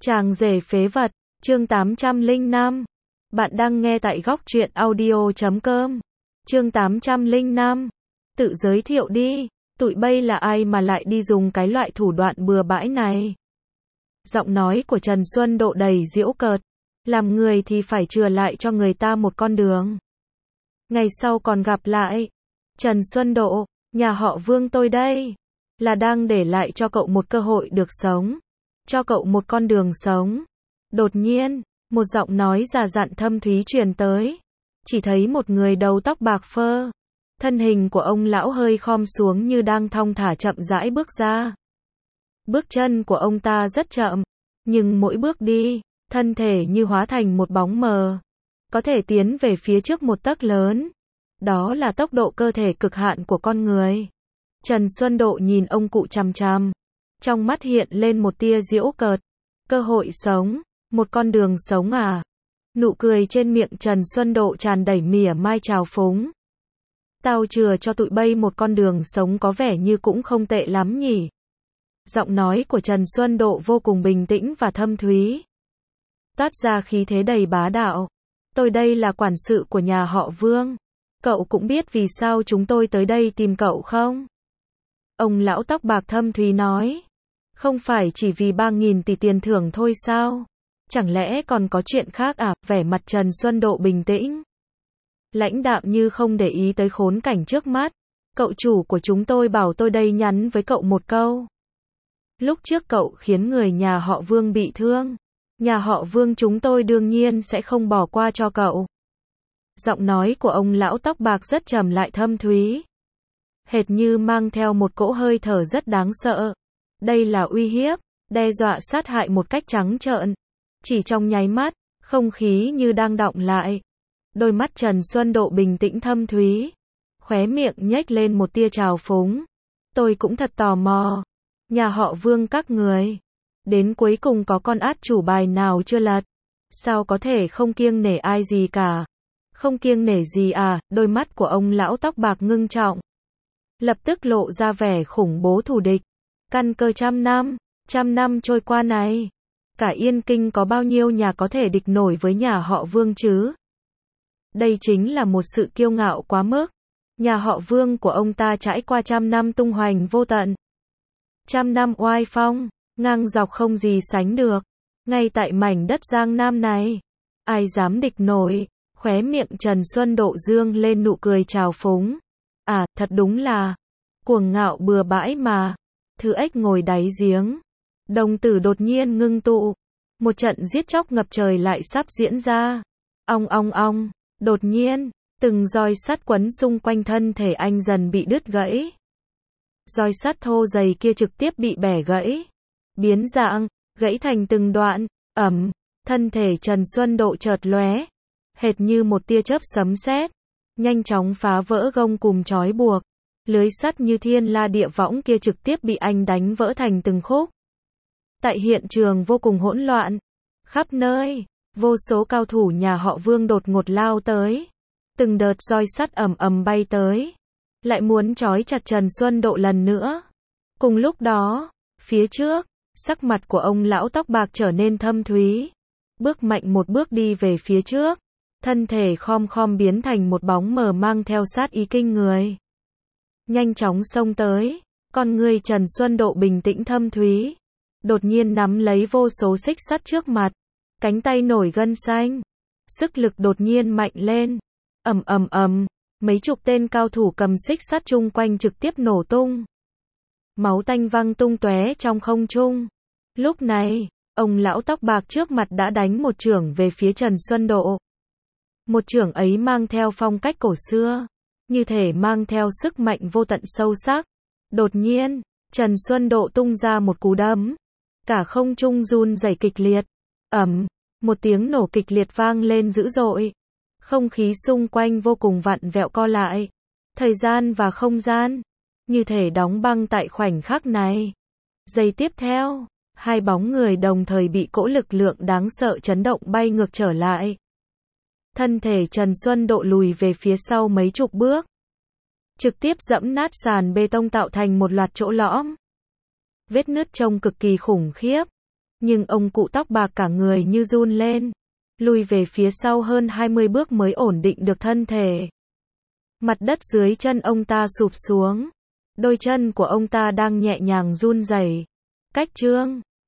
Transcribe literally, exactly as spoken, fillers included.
Chàng rể phế vật, chương tám trăm lẻ năm. Bạn đang nghe tại góc truyện audio chấm com. Chương tám trăm lẻ năm. Tự giới thiệu đi, tụi bay là ai mà lại đi dùng cái loại thủ đoạn bừa bãi này? Giọng nói của Trần Xuân Độ đầy giễu cợt. Làm người thì phải chừa lại cho người ta một con đường. Ngày sau còn gặp lại. Trần Xuân Độ, nhà họ Vương tôi đây. Là đang để lại cho cậu một cơ hội được sống. Cho cậu một con đường sống. Đột nhiên, một giọng nói già dặn thâm thúy truyền tới. Chỉ thấy một người đầu tóc bạc phơ. Thân hình của ông lão hơi khom xuống như đang thong thả chậm rãi bước ra. Bước chân của ông ta rất chậm, nhưng mỗi bước đi, thân thể như hóa thành một bóng mờ. Có thể tiến về phía trước một tấc lớn. Đó là tốc độ cơ thể cực hạn của con người. Trần Xuân Độ nhìn ông cụ chằm chằm. Trong mắt hiện lên một tia giễu cợt. Cơ hội sống, một con đường sống à? Nụ cười trên miệng Trần Xuân Độ tràn đầy mỉa mai trào phúng. Tao chừa cho tụi bay một con đường sống có vẻ như cũng không tệ lắm nhỉ. Giọng nói của Trần Xuân Độ vô cùng bình tĩnh và thâm thúy. Toát ra khí thế đầy bá đạo. Tôi đây là quản sự của nhà họ Vương. Cậu cũng biết vì sao chúng tôi tới đây tìm cậu không? Ông lão tóc bạc thâm thúy nói. Không phải chỉ vì ba nghìn tỷ tiền thưởng thôi sao? Chẳng lẽ còn có chuyện khác à? Vẻ mặt Trần Xuân Độ bình tĩnh. Lãnh đạm như không để ý tới khốn cảnh trước mắt. Cậu chủ của chúng tôi bảo tôi đây nhắn với cậu một câu. Lúc trước cậu khiến người nhà họ Vương bị thương. Nhà họ Vương chúng tôi đương nhiên sẽ không bỏ qua cho cậu. Giọng nói của ông lão tóc bạc rất trầm lại thâm thúy. Hệt như mang theo một cỗ hơi thở rất đáng sợ. Đây là uy hiếp, đe dọa sát hại một cách trắng trợn. Chỉ trong nháy mắt, không khí như đang đọng lại. Đôi mắt Trần Xuân Độ bình tĩnh thâm thúy. Khóe miệng nhếch lên một tia trào phúng. Tôi cũng thật tò mò. Nhà họ Vương các người. Đến cuối cùng có con át chủ bài nào chưa lật? Sao có thể không kiêng nể ai gì cả? Không kiêng nể gì à? Đôi mắt của ông lão tóc bạc ngưng trọng. Lập tức lộ ra vẻ khủng bố thù địch. Căn cơ trăm năm, trăm năm trôi qua này. Cả Yên Kinh có bao nhiêu nhà có thể địch nổi với nhà họ Vương chứ? Đây chính là một sự kiêu ngạo quá mức. Nhà họ Vương của ông ta trải qua trăm năm tung hoành vô tận. Trăm năm oai phong, ngang dọc không gì sánh được. Ngay tại mảnh đất Giang Nam này. Ai dám địch nổi? Khóe miệng Trần Xuân Độ dương lên nụ cười trào phúng. À, thật đúng là cuồng ngạo bừa bãi mà. Thứ ếch ngồi đáy giếng. Đồng tử đột nhiên ngưng tụ. Một trận giết chóc ngập trời lại sắp diễn ra. Ong ong ong. Đột nhiên, từng roi sắt quấn xung quanh thân thể anh dần bị đứt gãy. Roi sắt thô dày kia trực tiếp bị bẻ gãy. Biến dạng, gãy thành từng đoạn. Ầm, thân thể Trần Xuân Độ chợt lóe. Hệt như một tia chớp sấm sét. Nhanh chóng phá vỡ gông cùm trói buộc. Lưới sắt như thiên la địa võng kia trực tiếp bị anh đánh vỡ thành từng khúc. Tại hiện trường vô cùng hỗn loạn. Khắp nơi, vô số cao thủ nhà họ Vương đột ngột lao tới. Từng đợt roi sắt ầm ầm bay tới. Lại muốn trói chặt Trần Xuân Độ lần nữa. Cùng lúc đó, phía trước, sắc mặt của ông lão tóc bạc trở nên thâm thúy. Bước mạnh một bước đi về phía trước. Thân thể khom khom biến thành một bóng mờ mang theo sát ý kinh người. Nhanh chóng xông tới, con người Trần Xuân Độ bình tĩnh thâm thúy. Đột nhiên nắm lấy vô số xích sắt trước mặt. Cánh tay nổi gân xanh. Sức lực đột nhiên mạnh lên. Ầm ầm ầm, mấy chục tên cao thủ cầm xích sắt chung quanh trực tiếp nổ tung. Máu tanh văng tung tóe trong không trung. Lúc này, ông lão tóc bạc trước mặt đã đánh một chưởng về phía Trần Xuân Độ. Một chưởng ấy mang theo phong cách cổ xưa, như thể mang theo sức mạnh vô tận sâu sắc. Đột nhiên, Trần Xuân Độ tung ra một cú đấm. Cả không trung run rẩy kịch liệt. Ầm, một tiếng nổ kịch liệt vang lên dữ dội. Không khí xung quanh vô cùng vặn vẹo co lại. Thời gian và không gian, như thể đóng băng tại khoảnh khắc này. Giây tiếp theo, hai bóng người đồng thời bị cỗ lực lượng đáng sợ chấn động bay ngược trở lại. Thân thể Trần Xuân Độ lùi về phía sau mấy chục bước. Trực tiếp dẫm nát sàn bê tông tạo thành một loạt chỗ lõm. Vết nứt trông cực kỳ khủng khiếp. Nhưng ông cụ tóc bạc cả người như run lên, lùi về phía sau hơn hai mươi bước mới ổn định được thân thể. Mặt đất dưới chân ông ta sụp xuống. Đôi chân của ông ta đang nhẹ nhàng run rẩy. Cách Trương